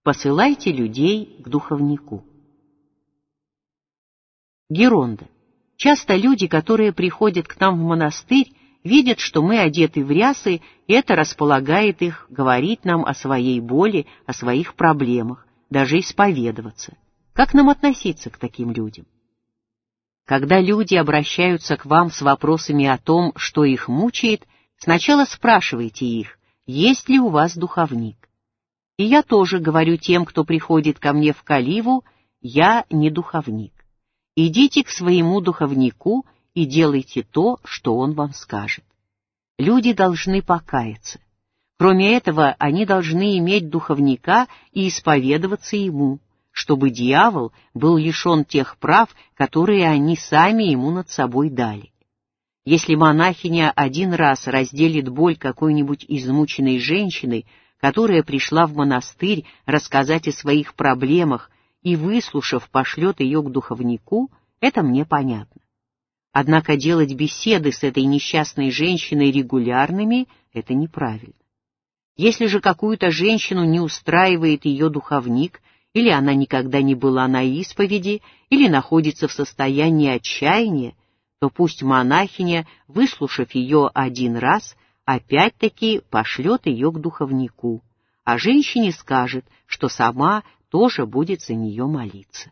Посылайте людей к духовнику. Геронда. Часто люди, которые приходят к нам в монастырь, видят, что мы одеты в рясы, и это располагает их говорить нам о своей боли, о своих проблемах, даже исповедоваться. Как нам относиться к таким людям? Когда люди обращаются к вам с вопросами о том, что их мучает, сначала спрашивайте их, есть ли у вас духовник. И я тоже говорю тем, кто приходит ко мне в Каливу, я не духовник. Идите к своему духовнику и делайте то, что он вам скажет. Люди должны покаяться. Кроме этого, они должны иметь духовника и исповедоваться ему, чтобы дьявол был лишен тех прав, которые они сами ему над собой дали. Если монахиня один раз разделит боль какой-нибудь измученной женщины, которая пришла в монастырь рассказать о своих проблемах и, выслушав, пошлет ее к духовнику, это мне понятно. Однако делать беседы с этой несчастной женщиной регулярными — это неправильно. Если же какую-то женщину не устраивает ее духовник, или она никогда не была на исповеди, или находится в состоянии отчаяния, то пусть монахиня, выслушав ее один раз, опять-таки пошлет ее к духовнику, а женщине скажет, что сама тоже будет за нее молиться.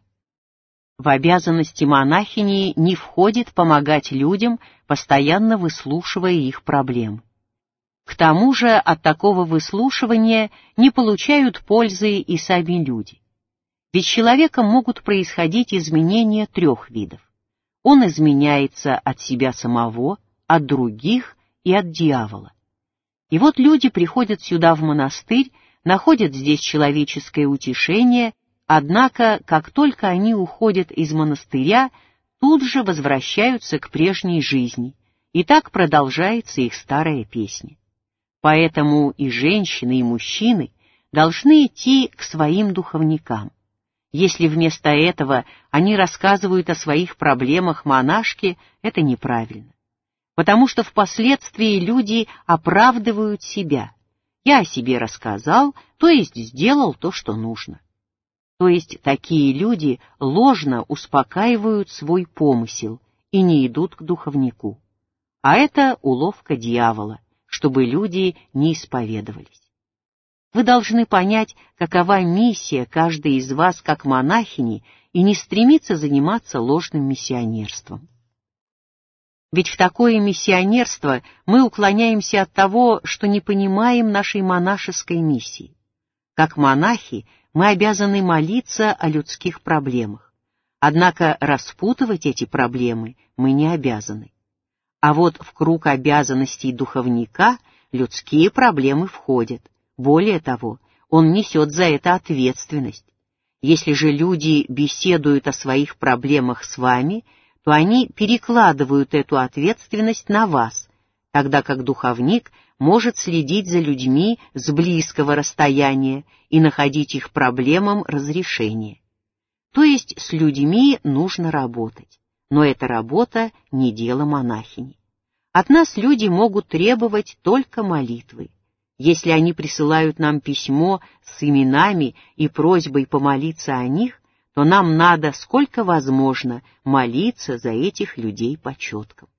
В обязанности монахини не входит помогать людям, постоянно выслушивая их проблемы. К тому же от такого выслушивания не получают пользы и сами люди. Ведь с человеком могут происходить изменения трех видов. Он изменяется от себя самого, от других и от дьявола. И вот люди приходят сюда в монастырь, находят здесь человеческое утешение, однако, как только они уходят из монастыря, тут же возвращаются к прежней жизни, и так продолжается их старая песня. Поэтому и женщины, и мужчины должны идти к своим духовникам. Если вместо этого они рассказывают о своих проблемах монашке, это неправильно. Потому что впоследствии люди оправдывают себя. Я о себе рассказал, то есть сделал то, что нужно. То есть такие люди ложно успокаивают свой помысел и не идут к духовнику. А это уловка дьявола, чтобы люди не исповедовались. Вы должны понять, какова миссия каждой из вас как монахини, и не стремиться заниматься ложным миссионерством. Ведь в такое миссионерство мы уклоняемся от того, что не понимаем нашей монашеской миссии. Как монахи мы обязаны молиться о людских проблемах, однако распутывать эти проблемы мы не обязаны. А вот в круг обязанностей духовника людские проблемы входят. Более того, он несет за это ответственность. Если же люди беседуют о своих проблемах с вами, то они перекладывают эту ответственность на вас, тогда как духовник может следить за людьми с близкого расстояния и находить их проблемам разрешение. То есть с людьми нужно работать, но эта работа не дело монахини. От нас люди могут требовать только молитвы. Если они присылают нам письмо с именами и просьбой помолиться о них, то нам надо, сколько возможно, молиться за этих людей по четкам.